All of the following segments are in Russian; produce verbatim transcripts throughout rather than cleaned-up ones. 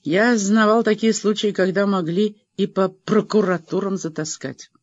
Я знавал такие случаи, когда могли и по прокуратурам затаскать.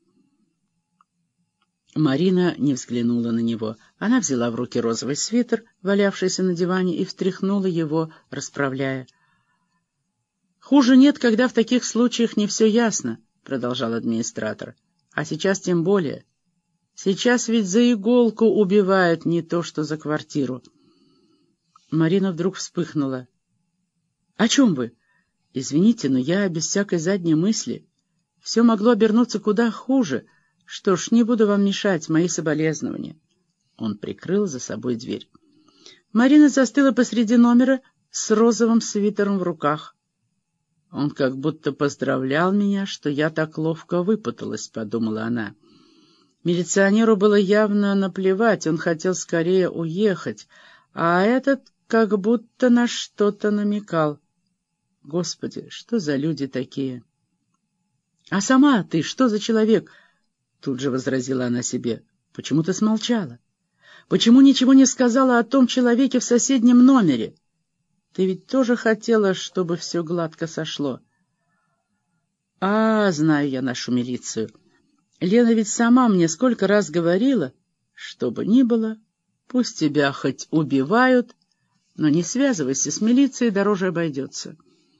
Марина не взглянула на него. Она взяла в руки розовый свитер, валявшийся на диване, и встряхнула его, расправляя. «Хуже нет, когда в таких случаях не все ясно», — продолжал администратор. «А сейчас тем более. Сейчас ведь за иголку убивают, не то что за квартиру». Марина вдруг вспыхнула. «О чем вы? Извините, но я без всякой задней мысли. Все могло обернуться куда хуже. Что ж, не буду вам мешать, мои соболезнования». Он прикрыл за собой дверь. Марина застыла посреди номера с розовым свитером в руках. «Он как будто поздравлял меня, что я так ловко выпуталась», — подумала она. Милиционеру было явно наплевать, он хотел скорее уехать, а этот как будто на что-то намекал. Господи, что за люди такие? «А сама ты что за человек?» — тут же возразила она себе. «Почему ты смолчала? Почему ничего не сказала о том человеке в соседнем номере? Ты ведь тоже хотела, чтобы все гладко сошло». «А, знаю я нашу милицию. Лена ведь сама мне сколько раз говорила, что бы ни было, пусть тебя хоть убивают, но не связывайся с милицией, дороже обойдется».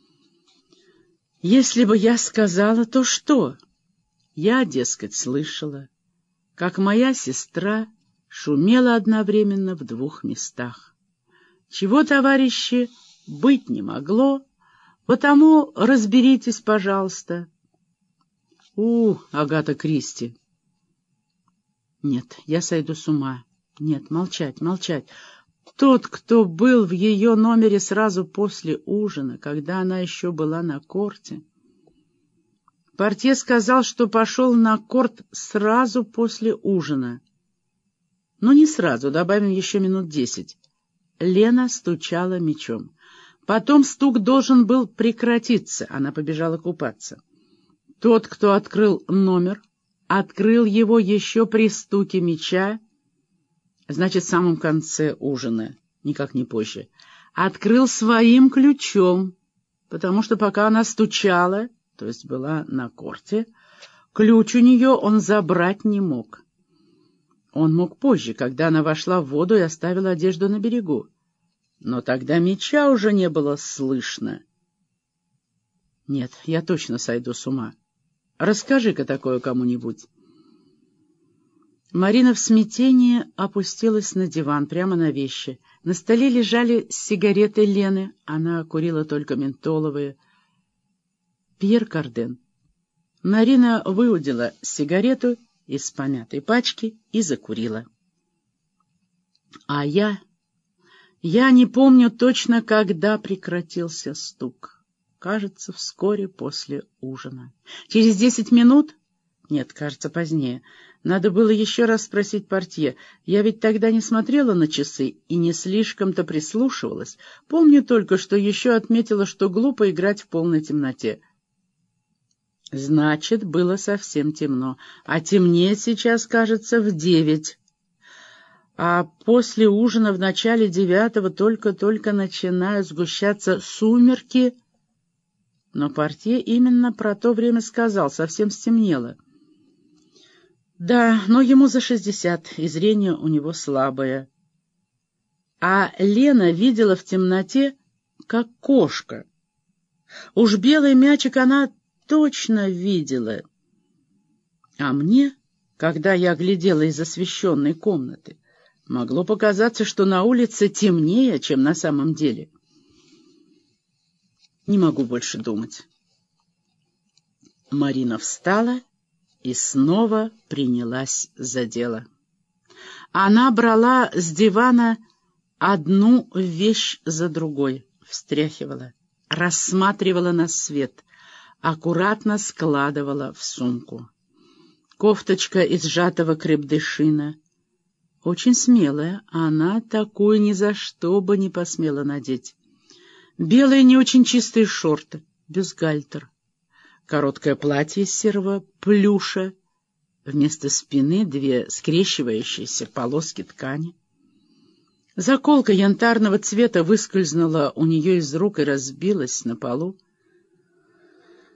Если бы я сказала, то что? Я, дескать, слышала, как моя сестра шумела одновременно в двух местах. Чего, товарищи, быть не могло, потому разберитесь, пожалуйста. У, Агата Кристи. Нет, я сойду с ума. Нет, молчать, молчать. Тот, кто был в ее номере сразу после ужина, когда она еще была на корте. Портье сказал, что пошел на корт сразу после ужина. Ну, не сразу, добавим еще минут десять. Лена стучала мячом. Потом стук должен был прекратиться, она побежала купаться. Тот, кто открыл номер, открыл его еще при стуке мяча, значит, в самом конце ужина, никак не позже, открыл своим ключом, потому что пока она стучала, то есть была на корте, ключ у нее он забрать не мог. Он мог позже, когда она вошла в воду и оставила одежду на берегу. Но тогда мяча уже не было слышно. Нет, я точно сойду с ума. Расскажи-ка такое кому-нибудь. Марина в смятении опустилась на диван, прямо на вещи. На столе лежали сигареты Лены, она курила только ментоловые. Пьер Карден. Марина выудила сигарету из помятой пачки и закурила. А я... Я не помню точно, когда прекратился стук. Кажется, вскоре после ужина. Через десять минут? Нет, кажется, позднее. Надо было еще раз спросить портье. Я ведь тогда не смотрела на часы и не слишком-то прислушивалась. Помню только, что еще отметила, что глупо играть в полной темноте. Значит, было совсем темно. А темнее сейчас, кажется, в девять. А после ужина в начале девятого только-только начинают сгущаться сумерки. Но портье именно про то время сказал, совсем стемнело. Да, но ему за шестьдесят, и зрение у него слабое. А Лена видела в темноте, как кошка. Уж белый мячик она точно видела. А мне, когда я глядела из освещенной комнаты, могло показаться, что на улице темнее, чем на самом деле. Не могу больше думать. Марина встала и снова принялась за дело. Она брала с дивана одну вещь за другой, встряхивала, рассматривала на свет, аккуратно складывала в сумку. Кофточка из сжатого крепдышина, очень смелая, она такую ни за что бы не посмела надеть. Белые не очень чистые шорты, бюстгальтер. Короткое платье из серого плюша, вместо спины две скрещивающиеся полоски ткани. Заколка янтарного цвета выскользнула у нее из рук и разбилась на полу.